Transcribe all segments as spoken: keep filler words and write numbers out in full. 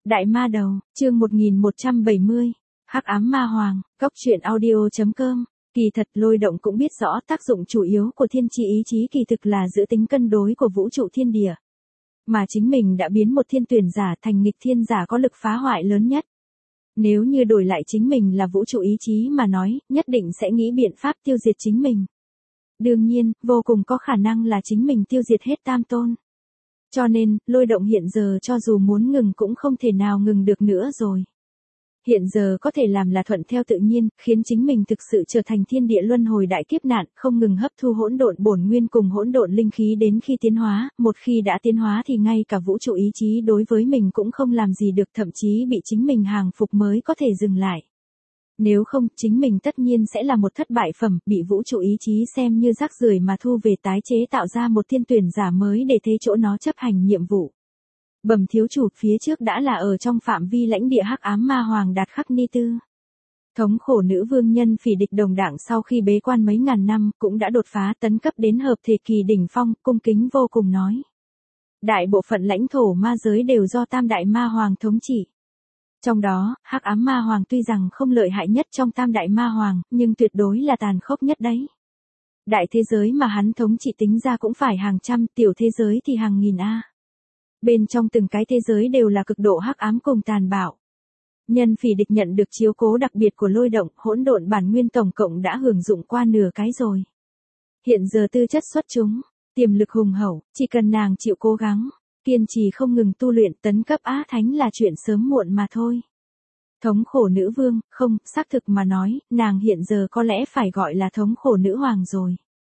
Đại ma đầu, chương một nghìn một trăm bảy mươi, Hắc ám ma hoàng, cốc truyện audio chấm com. Kỳ thật Lôi Động cũng biết rõ tác dụng chủ yếu của thiên chi ý chí kỳ thực là giữ tính cân đối của vũ trụ thiên địa. Mà chính mình đã biến một thiên tuyển giả thành nghịch thiên giả có lực phá hoại lớn nhất. Nếu như đổi lại chính mình là vũ trụ ý chí mà nói, nhất định sẽ nghĩ biện pháp tiêu diệt chính mình. Đương nhiên, vô cùng có khả năng là chính mình tiêu diệt hết tam tôn. Cho nên, Lôi Động hiện giờ cho dù muốn ngừng cũng không thể nào ngừng được nữa rồi. Hiện giờ có thể làm là thuận theo tự nhiên, khiến chính mình thực sự trở thành thiên địa luân hồi đại kiếp nạn, không ngừng hấp thu hỗn độn bổn nguyên cùng hỗn độn linh khí đến khi tiến hóa, một khi đã tiến hóa thì ngay cả vũ trụ ý chí đối với mình cũng không làm gì được, thậm chí bị chính mình hàng phục mới có thể dừng lại. Nếu không, chính mình tất nhiên sẽ là một thất bại phẩm, bị vũ trụ ý chí xem như rác rưởi mà thu về tái chế tạo ra một thiên tuyển giả mới để thế chỗ nó chấp hành nhiệm vụ. Bẩm thiếu chủ, phía trước đã là ở trong phạm vi lãnh địa Hắc ám ma hoàng Đạt Khắc Ni Tư. Thống khổ nữ vương Nhân Phỉ Địch đồng đảng sau khi bế quan mấy ngàn năm, cũng đã đột phá tấn cấp đến hợp thể kỳ đỉnh phong, cung kính vô cùng nói. Đại bộ phận lãnh thổ ma giới đều do tam đại ma hoàng thống trị. Trong đó, Hắc ám ma hoàng tuy rằng không lợi hại nhất trong tam đại ma hoàng, nhưng tuyệt đối là tàn khốc nhất đấy. Đại thế giới mà hắn thống trị tính ra cũng phải hàng trăm, tiểu thế giới thì hàng nghìn a. Bên trong từng cái thế giới đều là cực độ hắc ám cùng tàn bạo. Nhân Phỉ Địch nhận được chiếu cố đặc biệt của Lôi Động, hỗn độn bản nguyên tổng cộng đã hưởng dụng qua nửa cái rồi. Hiện giờ tư chất xuất chúng, tiềm lực hùng hậu, chỉ cần nàng chịu cố gắng, kiên trì không ngừng tu luyện, tấn cấp Á Thánh là chuyện sớm muộn mà thôi. Thống khổ nữ vương, không, xác thực mà nói, nàng hiện giờ có lẽ phải gọi là thống khổ nữ hoàng rồi.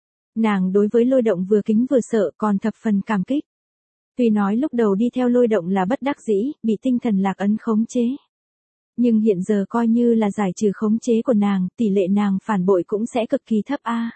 Nàng đối với Lôi Động vừa kính vừa sợ, còn thập phần cảm kích. Tuy nói lúc đầu đi theo Lôi Động là bất đắc dĩ, bị tinh thần lạc ấn khống chế. Nhưng hiện giờ coi như là giải trừ khống chế của nàng, tỷ lệ nàng phản bội cũng sẽ cực kỳ thấp a.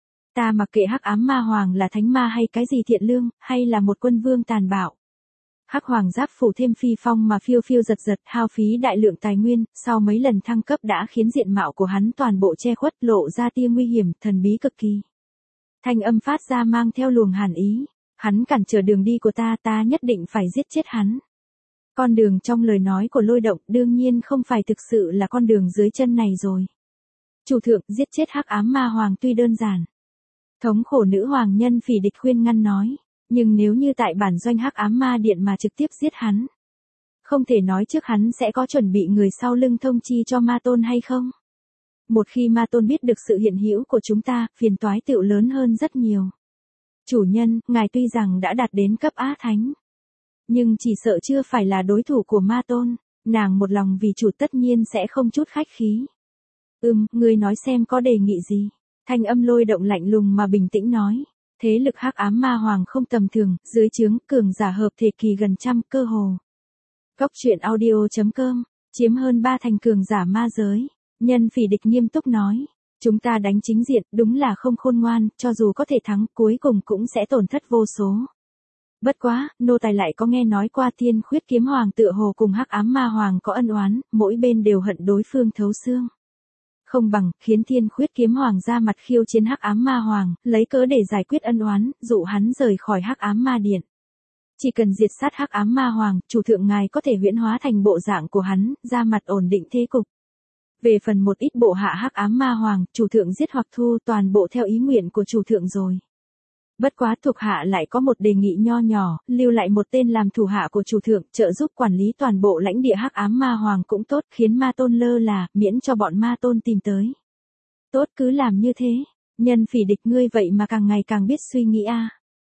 Ta mặc kệ Hắc ám ma hoàng là thánh ma hay cái gì thiện lương, hay là một quân vương tàn bạo. Hắc hoàng giáp phủ thêm phi phong mà phiêu phiêu giật giật, hao phí đại lượng tài nguyên, sau mấy lần thăng cấp đã khiến diện mạo của hắn toàn bộ che khuất, lộ ra tia nguy hiểm, thần bí cực kỳ. Thanh âm phát ra mang theo luồng hàn ý. Hắn cản trở đường đi của ta, ta nhất định phải giết chết hắn. Con đường trong lời nói của Lôi Động đương nhiên không phải thực sự là con đường dưới chân này rồi. Chủ thượng, giết chết Hắc ám ma hoàng tuy đơn giản. Thống khổ nữ hoàng Nhân Phỉ Địch khuyên ngăn nói, nhưng nếu như tại bản doanh Hắc ám ma điện mà trực tiếp giết hắn, không thể nói trước hắn sẽ có chuẩn bị người sau lưng thông chi cho ma tôn hay không? Một khi ma tôn biết được sự hiện hữu của chúng ta, phiền toái tựu lớn hơn rất nhiều. Chủ nhân, ngài tuy rằng đã đạt đến cấp Á Thánh, nhưng chỉ sợ chưa phải là đối thủ của ma tôn, nàng một lòng vì chủ tất nhiên sẽ không chút khách khí. Ừm, ngươi nói xem có đề nghị gì? Thanh âm Lôi Động lạnh lùng mà bình tĩnh nói. Thế lực Hắc ám ma hoàng không tầm thường, dưới trướng cường giả hợp thể kỳ gần trăm, cơ hồ. Cốc truyện audio chấm com, chiếm hơn ba thành cường giả ma giới. Nhân Phỉ Địch nghiêm túc nói. Chúng ta đánh chính diện, đúng là không khôn ngoan, cho dù có thể thắng, cuối cùng cũng sẽ tổn thất vô số. Bất quá, nô tài lại có nghe nói qua Thiên Khuyết Kiếm Hoàng tựa hồ cùng Hắc ám ma hoàng có ân oán, mỗi bên đều hận đối phương thấu xương. Không bằng, khiến Thiên Khuyết Kiếm Hoàng ra mặt khiêu chiến Hắc ám ma hoàng, lấy cớ để giải quyết ân oán, dụ hắn rời khỏi Hắc ám ma điện. Chỉ cần diệt sát Hắc ám ma hoàng, chủ thượng ngài có thể huyễn hóa thành bộ dạng của hắn, ra mặt ổn định thế cục. Về phần một ít bộ hạ Hắc ám ma hoàng, chủ thượng giết hoặc thu, toàn bộ theo ý nguyện của chủ thượng rồi. Bất quá thuộc hạ lại có một đề nghị nho nhỏ, lưu lại một tên làm thủ hạ của chủ thượng, trợ giúp quản lý toàn bộ lãnh địa Hắc ám ma hoàng cũng tốt, khiến ma tôn lơ là, miễn cho bọn ma tôn tìm tới. Tốt, cứ làm như thế. Nhân Phỉ Địch, ngươi vậy mà càng ngày càng biết suy nghĩ a.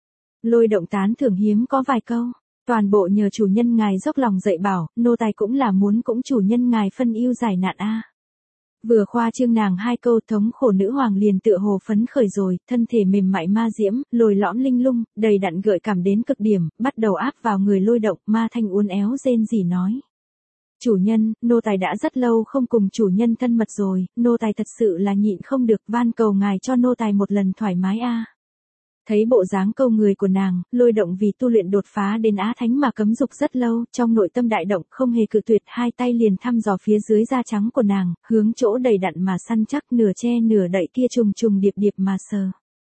Lôi Động tán thưởng hiếm có vài câu. Toàn bộ nhờ chủ nhân ngài dốc lòng dạy bảo, nô tài cũng là muốn cũng chủ nhân ngài phân ưu giải nạn a. Vừa khoa trương nàng hai câu, thống khổ nữ hoàng liền tựa hồ phấn khởi rồi, thân thể mềm mại ma diễm, lồi lõm linh lung, đầy đặn gợi cảm đến cực điểm, bắt đầu áp vào người Lôi Động, ma thanh uốn éo rên rỉ nói. Chủ nhân, nô tài đã rất lâu không cùng chủ nhân thân mật rồi, nô tài thật sự là nhịn không được, van cầu ngài cho nô tài một lần thoải mái a. Thấy bộ dáng câu người của nàng, Lôi Động vì tu luyện đột phá đến Á Thánh mà cấm dục rất lâu, trong nội tâm đại động, không hề cự tuyệt, hai tay liền thăm dò phía dưới da trắng của nàng, hướng chỗ đầy đặn mà săn chắc, nửa che nửa đậy kia trùng trùng điệp điệp mà sờ.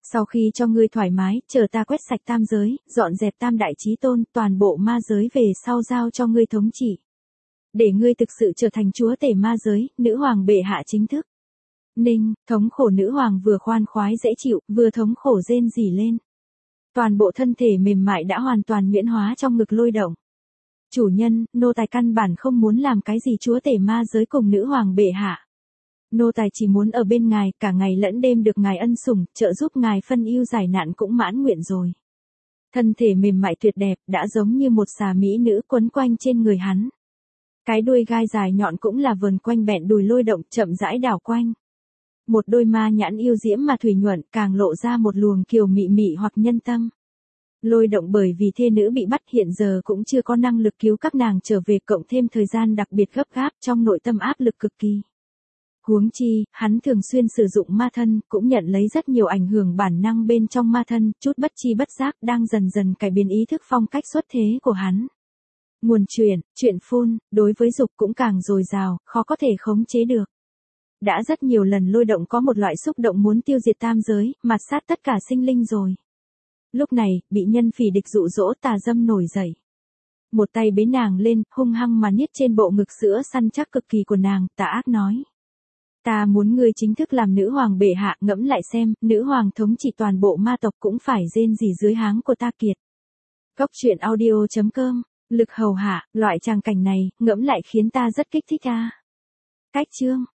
Sau khi cho ngươi thoải mái, chờ ta quét sạch tam giới, dọn dẹp tam đại chí tôn, toàn bộ ma giới về sau giao cho ngươi thống trị. Để ngươi thực sự trở thành chúa tể ma giới, nữ hoàng bệ hạ chính thức. Ninh, thống khổ nữ hoàng vừa khoan khoái dễ chịu, vừa thống khổ rên rỉ lên. Toàn bộ thân thể mềm mại đã hoàn toàn nhuyễn hóa trong ngực Lôi Động. Chủ nhân, nô tài căn bản không muốn làm cái gì chúa tể ma giới cùng nữ hoàng bệ hạ. Nô tài chỉ muốn ở bên ngài, cả ngày lẫn đêm được ngài ân sủng, trợ giúp ngài phân ưu giải nạn cũng mãn nguyện rồi. Thân thể mềm mại tuyệt đẹp, đã giống như một xà mỹ nữ quấn quanh trên người hắn. Cái đuôi gai dài nhọn cũng là vờn quanh bẹn đùi Lôi Động, chậm rãi đảo quanh. Một đôi ma nhãn yêu diễm mà thủy nhuận, càng lộ ra một luồng kiều mị mị hoặc nhân tâm. Lôi Động bởi vì thê nữ bị bắt hiện giờ cũng chưa có năng lực cứu các nàng trở về, cộng thêm thời gian đặc biệt gấp gáp, trong nội tâm áp lực cực kỳ. Huống chi, hắn thường xuyên sử dụng ma thân, cũng nhận lấy rất nhiều ảnh hưởng bản năng bên trong ma thân, chút bất chi bất giác đang dần dần cải biến ý thức phong cách xuất thế của hắn. Nguồn truyền, chuyện phun, đối với dục cũng càng dồi dào, khó có thể khống chế được. Đã rất nhiều lần Lôi Động có một loại xúc động muốn tiêu diệt tam giới, mạt sát tất cả sinh linh rồi. Lúc này, bị nhân phỉ địch dụ dỗ, tà dâm nổi dậy. Một tay bế nàng lên, hung hăng mà niết trên bộ ngực sữa săn chắc cực kỳ của nàng, tà ác nói. Ta muốn ngươi chính thức làm nữ hoàng bệ hạ, ngẫm lại xem, nữ hoàng thống trị toàn bộ ma tộc cũng phải rên rỉ dưới háng của ta kiệt. Góc truyện audio chấm com, lực hầu hạ, loại tràng cảnh này, ngẫm lại khiến ta rất kích thích a. Cách chương